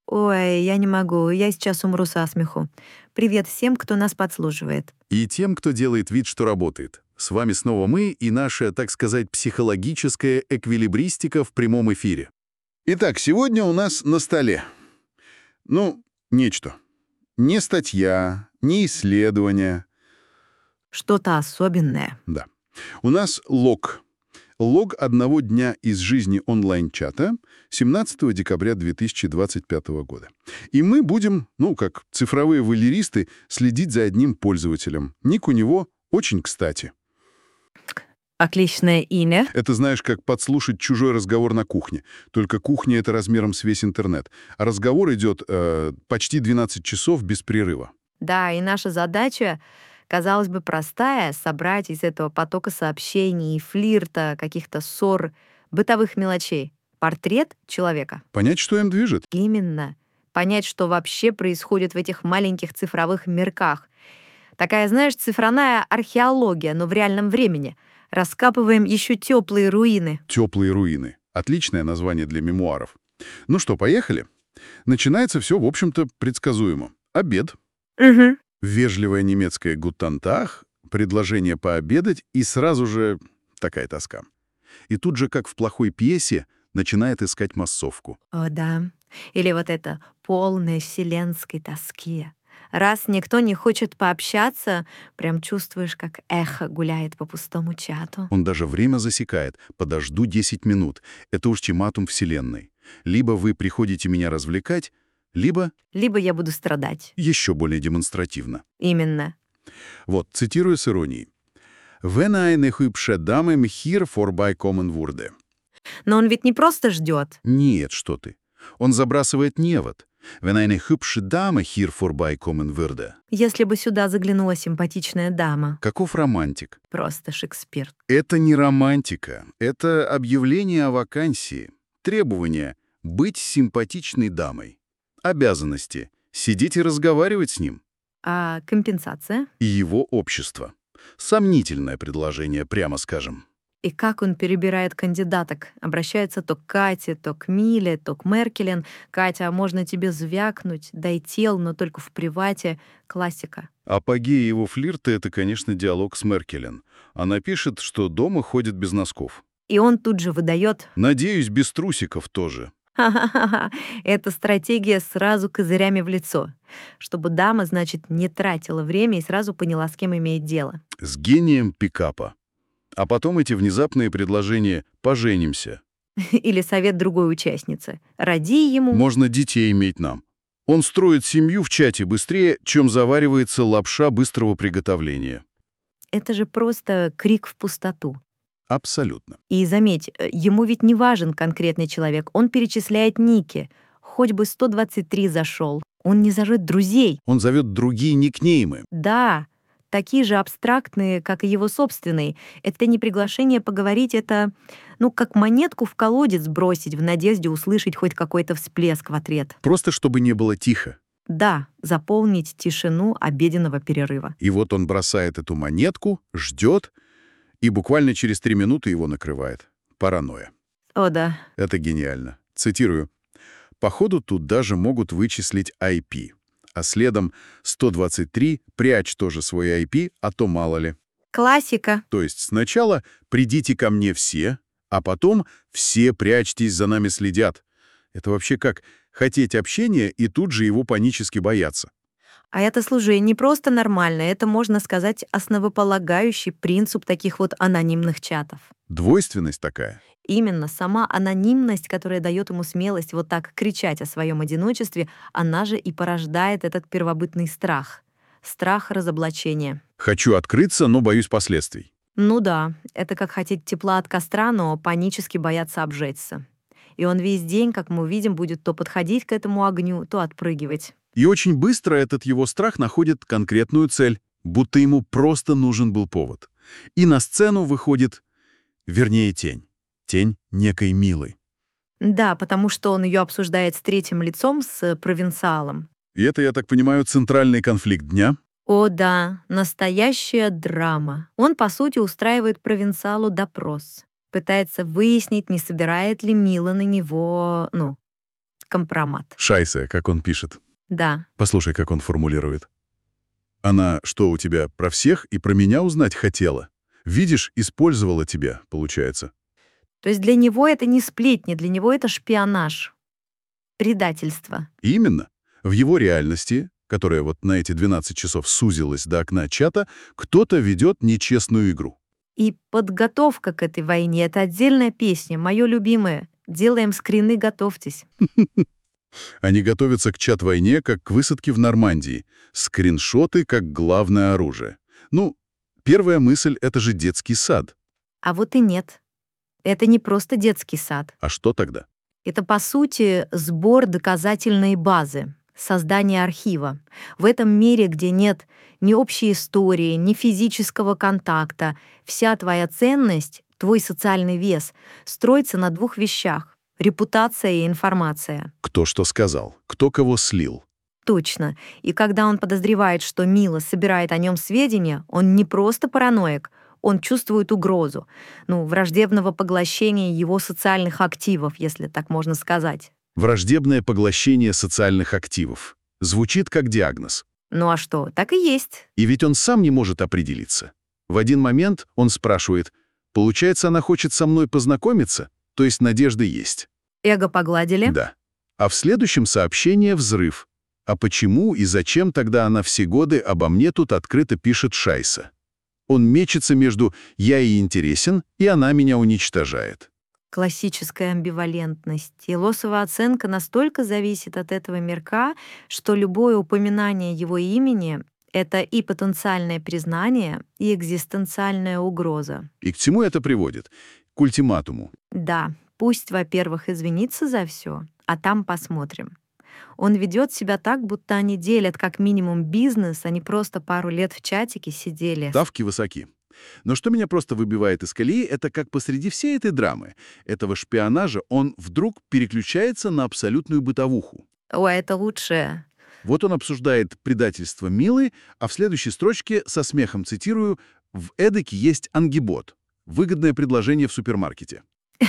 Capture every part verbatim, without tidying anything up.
Ой, я не могу, я сейчас умру со смеху. Привет всем, кто нас подслушивает. И тем, кто делает вид, что работает. С вами снова мы и наша, так сказать, психологическая эквилибристика в прямом эфире. Итак, сегодня у нас на столе, ну, нечто. Не статья, не исследование. Что-то особенное. Да. У нас лог. Лог одного дня из жизни онлайн-чата семнадцатого декабря две тысячи двадцать пятого года. И мы будем, ну, как цифровые валеристы, следить за одним пользователем. Ник у него очень кстати. Отличное имя. Это, знаешь, как подслушать чужой разговор на кухне. Только кухня — это размером с весь интернет. А разговор идет э, почти двенадцать часов без прерыва. Да, и наша задача, казалось бы, простая — собрать из этого потока сообщений, флирта, каких-то ссор, бытовых мелочей портрет человека. Понять, что им движет. Именно. Понять, что вообще происходит в этих маленьких цифровых мирках. Такая, знаешь, цифровая археология, но в реальном времени. Раскапываем еще теплые руины. «Теплые руины». Отличное название для мемуаров. Ну что, поехали? Начинается все, в общем-то, предсказуемо. Обед. Угу. Вежливое немецкое «гутантах», предложение пообедать, и сразу же такая тоска. И тут же, как в плохой пьесе, начинает искать массовку. О, да. Или вот это полной вселенской тоски. Раз никто не хочет пообщаться, прям чувствуешь, как эхо гуляет по пустому чату. Он даже время засекает. Подожду десять минут. Это ультиматум вселенной. Либо вы приходите меня развлекать, либо... Либо я буду страдать. еще более демонстративно. Именно. Вот, цитирую с иронией. «Wenn eine hübsche Dame hier vorbeikommen würde». Но он ведь не просто ждет. Нет, что ты. Он забрасывает невод. «Wenn eine hübsche Dame hier vorbeikommen würde». Если бы сюда заглянула симпатичная дама. Каков романтик? Просто Шекспир. Это не романтика. Это объявление о вакансии. Требование — быть симпатичной дамой. Обязанности — сидеть и разговаривать с ним. А компенсация? И его общество. Сомнительное предложение, прямо скажем. И как он перебирает кандидаток. Обращается то к Кате, то к Миле, то к Меркелен. Катя, а можно тебе звякнуть? Дай тел, но только в привате. Классика. Апогей его флирта — это, конечно, диалог с Меркелен. Она пишет, что дома ходит без носков. И он тут же выдает. Надеюсь, без трусиков тоже. Ха-ха-ха. Это стратегия сразу козырями в лицо. Чтобы дама, значит, не тратила время и сразу поняла, с кем имеет дело. С гением пикапа. А потом эти внезапные предложения «поженимся». Или совет другой участницы. Роди ему. Можно детей иметь нам. Он строит семью в чате быстрее, чем заваривается лапша быстрого приготовления. Это же просто крик в пустоту. Абсолютно. И заметь, э, ему ведь не важен конкретный человек. Он перечисляет ники. Хоть бы сто двадцать три зашел. Он не зовет друзей. Он зовет другие никнеймы. Да, такие же абстрактные, как и его собственный. Это не приглашение поговорить, это, ну, как монетку в колодец бросить в надежде услышать хоть какой-то всплеск в ответ. Просто чтобы не было тихо. Да, заполнить тишину обеденного перерыва. И вот он бросает эту монетку, ждет, и буквально через три минуты его накрывает. Паранойя. О, да. Это гениально. Цитирую. «Походу, тут даже могут вычислить ай пи. А следом сто двадцать три, прячь тоже свой ай пи, а то мало ли». Классика. То есть сначала «придите ко мне все», а потом «все прячьтесь, за нами следят». Это вообще как хотеть общения и тут же его панически бояться. А это, слушай, не просто нормально, это, можно сказать, основополагающий принцип таких вот анонимных чатов. Двойственность такая. Именно сама анонимность, которая дает ему смелость вот так кричать о своем одиночестве, она же и порождает этот первобытный страх. Страх разоблачения. Хочу открыться, но боюсь последствий. Ну да, это как хотеть тепла от костра, но панически бояться обжечься. И он весь день, как мы увидим, будет то подходить к этому огню, то отпрыгивать. И очень быстро этот его страх находит конкретную цель, будто ему просто нужен был повод. И на сцену выходит, вернее, тень. Тень некой Милы. Да, потому что он ее обсуждает с третьим лицом, с провинциалом. И это, я так понимаю, центральный конфликт дня? О да, настоящая драма. Он, по сути, устраивает провинциалу допрос. Пытается выяснить, не собирает ли Мила на него, ну, Компромат. Шайсе, как он пишет. Да. Послушай, как он формулирует. Она что, у тебя про всех и про меня узнать хотела? Видишь, использовала тебя, получается. То есть для него это не сплетни, для него это шпионаж, предательство. Именно. В его реальности, которая вот на эти двенадцать часов сузилась до окна чата, кто-то ведет нечестную игру. И подготовка к этой войне — это отдельная песня, мое любимое. Делаем скрины, готовьтесь. Они готовятся к чат-войне, как к высадке в Нормандии. Скриншоты как главное оружие. Ну, первая мысль — это же детский сад. А вот и нет. Это не просто детский сад. А что тогда? Это, по сути, сбор доказательной базы, создание архива. В этом мире, где нет ни общей истории, ни физического контакта, вся твоя ценность, твой социальный вес строится на двух вещах — репутация и информация. Кто что сказал? Кто кого слил? Точно. И когда он подозревает, что Мила собирает о нем сведения, он не просто параноик, он чувствует угрозу, ну, враждебного поглощения его социальных активов, если так можно сказать. Враждебное поглощение социальных активов. Звучит как диагноз. Ну а что, так и есть. И ведь он сам не может определиться. В один момент он спрашивает, получается, она хочет со мной познакомиться? То есть надежда есть. Эго погладили? Да. А в следующем сообщении взрыв. А почему и зачем тогда она все годы обо мне тут открыто пишет Шайса? Он мечется между «я ей интересен» и «она меня уничтожает». Классическая амбивалентность. И лосовая оценка настолько зависит от этого мирка, что любое упоминание его имени — это и потенциальное признание, и экзистенциальная угроза. И к чему это приводит? К ультиматуму. Да, пусть, во-первых, извинится за все, а там посмотрим. Он ведет себя так, будто они делят как минимум бизнес, а не просто пару лет в чатике сидели. Ставки высоки. Но что меня просто выбивает из колеи, это как посреди всей этой драмы, этого шпионажа, он вдруг переключается на абсолютную бытовуху. О, это лучшее. Вот он обсуждает предательство Милы, а в следующей строчке, со смехом цитирую, «В эдаке есть ангибот. Выгодное предложение в супермаркете».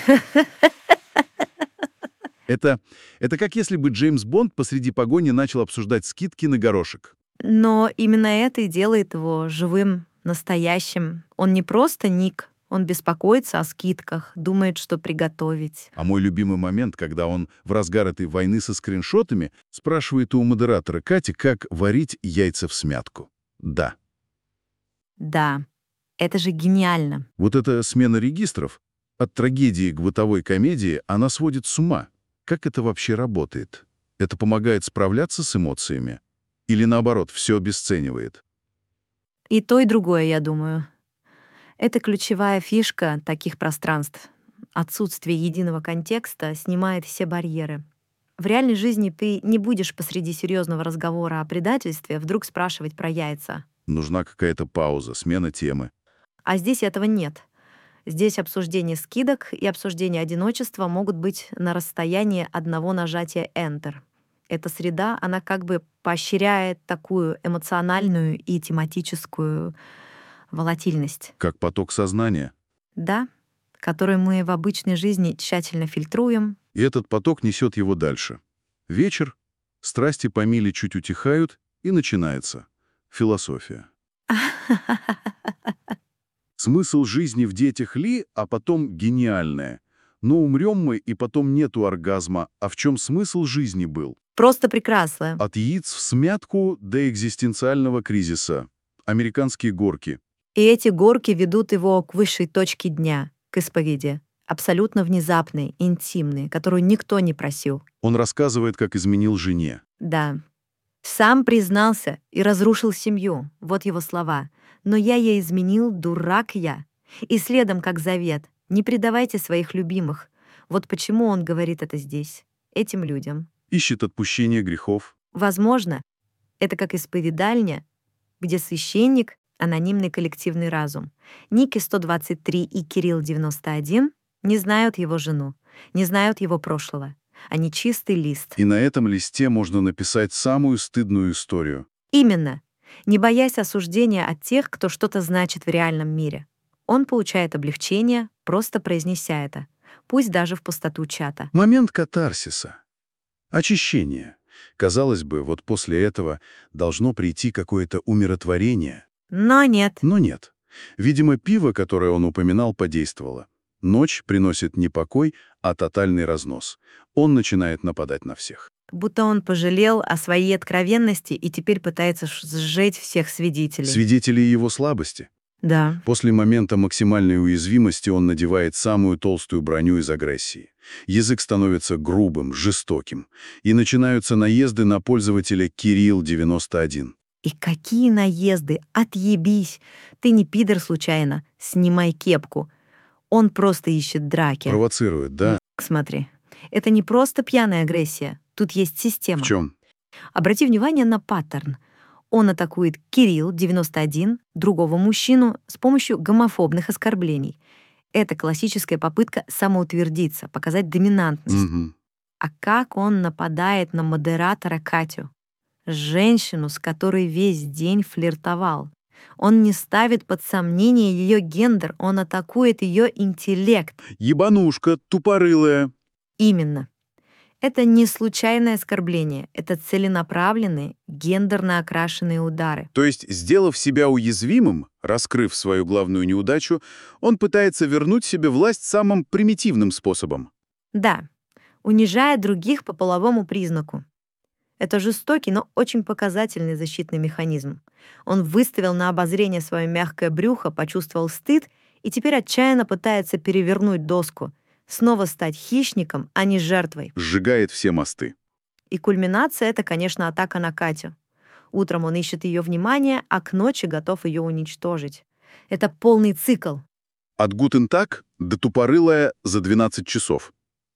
Это, это как если бы Джеймс Бонд посреди погони начал обсуждать скидки на горошек. Но именно это и делает его живым, настоящим. Он не просто ник, он беспокоится о скидках, думает, что приготовить. А мой любимый момент, когда он в разгар этой войны со скриншотами спрашивает у модератора Кати, как варить яйца в смятку. Да. Да, это же гениально. Вот эта смена регистров от трагедии к бытовой комедии, она сводит с ума. Как это вообще работает? Это помогает справляться с эмоциями? Или наоборот, все обесценивает? И то, и другое, я думаю. Это ключевая фишка таких пространств. Отсутствие единого контекста снимает все барьеры. В реальной жизни ты не будешь посреди серьезного разговора о предательстве вдруг спрашивать про яйца. Нужна какая-то пауза, смена темы. А здесь этого нет. Здесь обсуждение скидок и обсуждение одиночества могут быть на расстоянии одного нажатия Enter. Эта среда, она как бы поощряет такую эмоциональную и тематическую волатильность. Как поток сознания. Да, которую мы в обычной жизни тщательно фильтруем. И этот поток несет его дальше. Вечер, страсти по Миле чуть утихают, и начинается философия. Смысл жизни в детях ли, а потом гениальное. Но умрем мы, и потом нету оргазма. А в чем смысл жизни был? Просто прекрасно. От яиц в смятку до экзистенциального кризиса. Американские горки. И эти горки ведут его к высшей точке дня, к исповеди. Абсолютно внезапной, интимной, которую никто не просил. Он рассказывает, как изменил жене. Да. Сам признался и разрушил семью. Вот его слова. «Но я ей изменил, дурак я». И следом, как завет, не предавайте своих любимых. Вот почему он говорит это здесь, этим людям. Ищет отпущение грехов. Возможно, это как исповедальня, где священник — анонимный коллективный разум. Ники сто двадцать три и Кирилл девяносто один не знают его жену, не знают его прошлого. Они чистый лист. И на этом листе можно написать самую стыдную историю. Именно. Не боясь осуждения от тех, кто что-то значит в реальном мире. Он получает облегчение, просто произнеся это, пусть даже в пустоту чата. Момент катарсиса. Очищение. Казалось бы, вот после этого должно прийти какое-то умиротворение. Но нет. Но нет. Видимо, пиво, которое он упоминал, подействовало. Ночь приносит не покой, а тотальный разнос. Он начинает нападать на всех. Будто он пожалел о своей откровенности и теперь пытается ш- сжечь всех свидетелей. Свидетели его слабости. Да. После момента максимальной уязвимости он надевает самую толстую броню из агрессии. Язык становится грубым, жестоким. И начинаются наезды на пользователя Кирилл девяносто один. И какие наезды! Отъебись! Ты не пидор случайно. Снимай кепку. Он просто ищет драки. Провоцирует, да? Смотри, это не просто пьяная агрессия. Тут есть система. В чем? Обрати внимание на паттерн. Он атакует Кирилл, девяносто один, другого мужчину с помощью гомофобных оскорблений. Это классическая попытка самоутвердиться, показать доминантность. Угу. А как он нападает на модератора Катю? Женщину, с которой весь день флиртовал. Он не ставит под сомнение ее гендер, он атакует ее интеллект. Ебанушка, тупорылая. Именно. Это не случайное оскорбление, это целенаправленные, гендерно окрашенные удары. То есть, сделав себя уязвимым, раскрыв свою главную неудачу, он пытается вернуть себе власть самым примитивным способом. Да, унижая других по половому признаку. Это жестокий, но очень показательный защитный механизм. Он выставил на обозрение свое мягкое брюхо, почувствовал стыд и теперь отчаянно пытается перевернуть доску, снова стать хищником, а не жертвой. Сжигает все мосты. И кульминация — это, конечно, атака на Катю. Утром он ищет ее внимание, а к ночи готов ее уничтожить. Это полный цикл. От Guten Tag до тупорылая за двенадцать часов.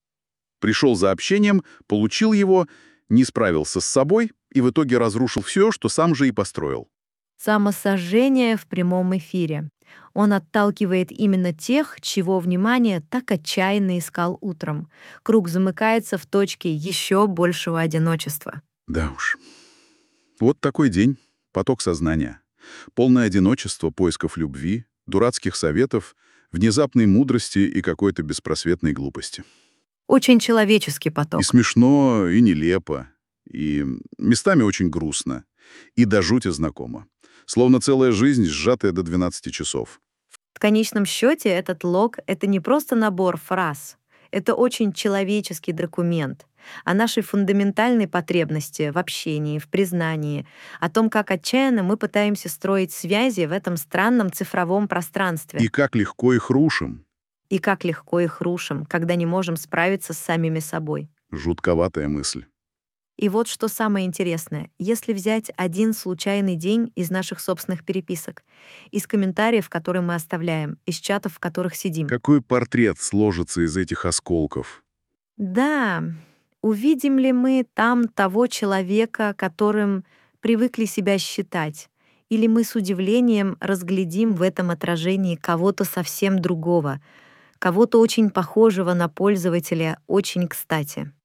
Пришел за общением, получил его, не справился с собой и в итоге разрушил все, что сам же и построил. Самосожжение в прямом эфире. Он отталкивает именно тех, чего внимание так отчаянно искал утром. Круг замыкается в точке еще большего одиночества. Да уж. Вот такой день, поток сознания. Полное одиночество, поисков любви, дурацких советов, внезапной мудрости и какой-то беспросветной глупости. Очень человеческий поток. И смешно, и нелепо, и местами очень грустно, и до жути знакомо. Словно целая жизнь, сжатая до двенадцати часов. В конечном счете этот лог — это не просто набор фраз. Это очень человеческий документ о нашей фундаментальной потребности в общении, в признании, о том, как отчаянно мы пытаемся строить связи в этом странном цифровом пространстве. И как легко их рушим. И как легко их рушим, когда не можем справиться с самими собой. Жутковатая мысль. И вот что самое интересное. Если взять один случайный день из наших собственных переписок, из комментариев, которые мы оставляем, из чатов, в которых сидим. Какой портрет сложится из этих осколков? Да, увидим ли мы там того человека, которым привыкли себя считать? Или мы с удивлением разглядим в этом отражении кого-то совсем другого, кого-то очень похожего на пользователя, очень кстати?